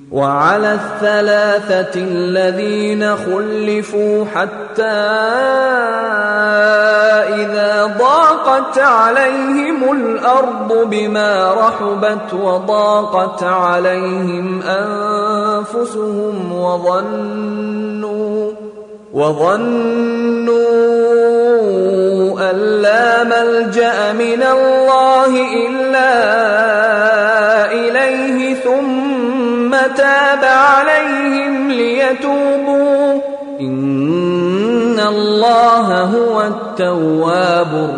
وعلى الثلاثة الذين خلفوا حتى إذا ضاقت عليهم الأرض بما رحبت وضاقت عليهم أنفسهم وظنوا أن لا ملجأ من الله إلا إليه ثم تاب عليهم ليتوبوا إن الله هو التواب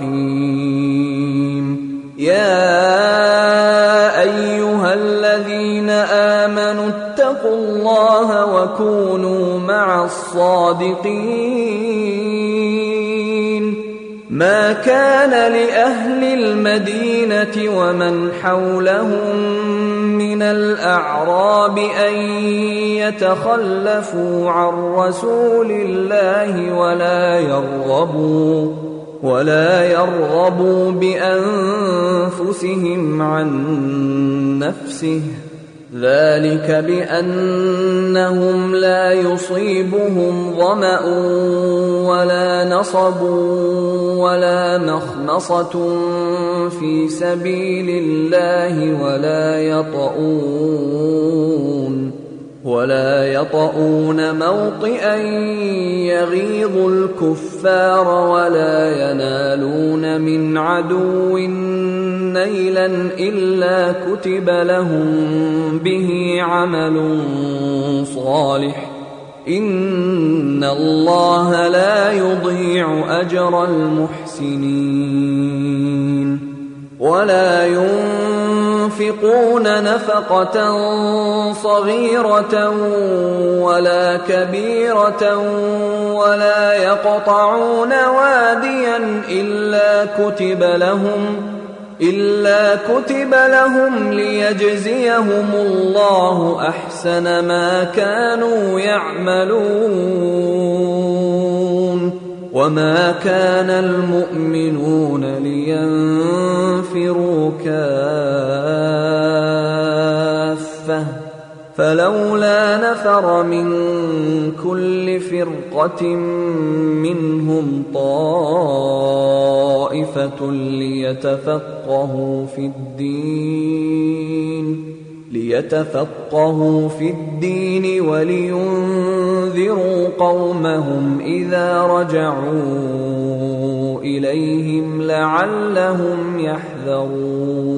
الرحيم. يا أيها الذين آمنوا اتقوا الله وكونوا مع الصادقين. ما كان لأهل المدينة ومن حولهم من الأعراب أن يتخلفوا عن رسول الله ولا يرغبوا بأنفسهم عن نفسه، ذلك بأنهم لا يصيبهم ظمأ ولا نصب ولا مخمصة في سبيل الله ولا يطؤون موطئا يغيظ الكفار ولا ينالون من عدو نيلا إلا كتب لهم به عمل صالح إن الله لا يضيع أجر المحسنين. ولا ينفقون نفقة صغيرة ولا كبيرة ولا يقطعون واديا إلا كتب لهم ليجزيهم الله أحسن ما كانوا يعملون. وما كان المؤمنون لينفروا كافة فلولا نفر من كل فرقة منهم طائفة ليتفقهوا في الدين ولينذروا قومهم إذا رجعوا إليهم لعلهم يحذرون.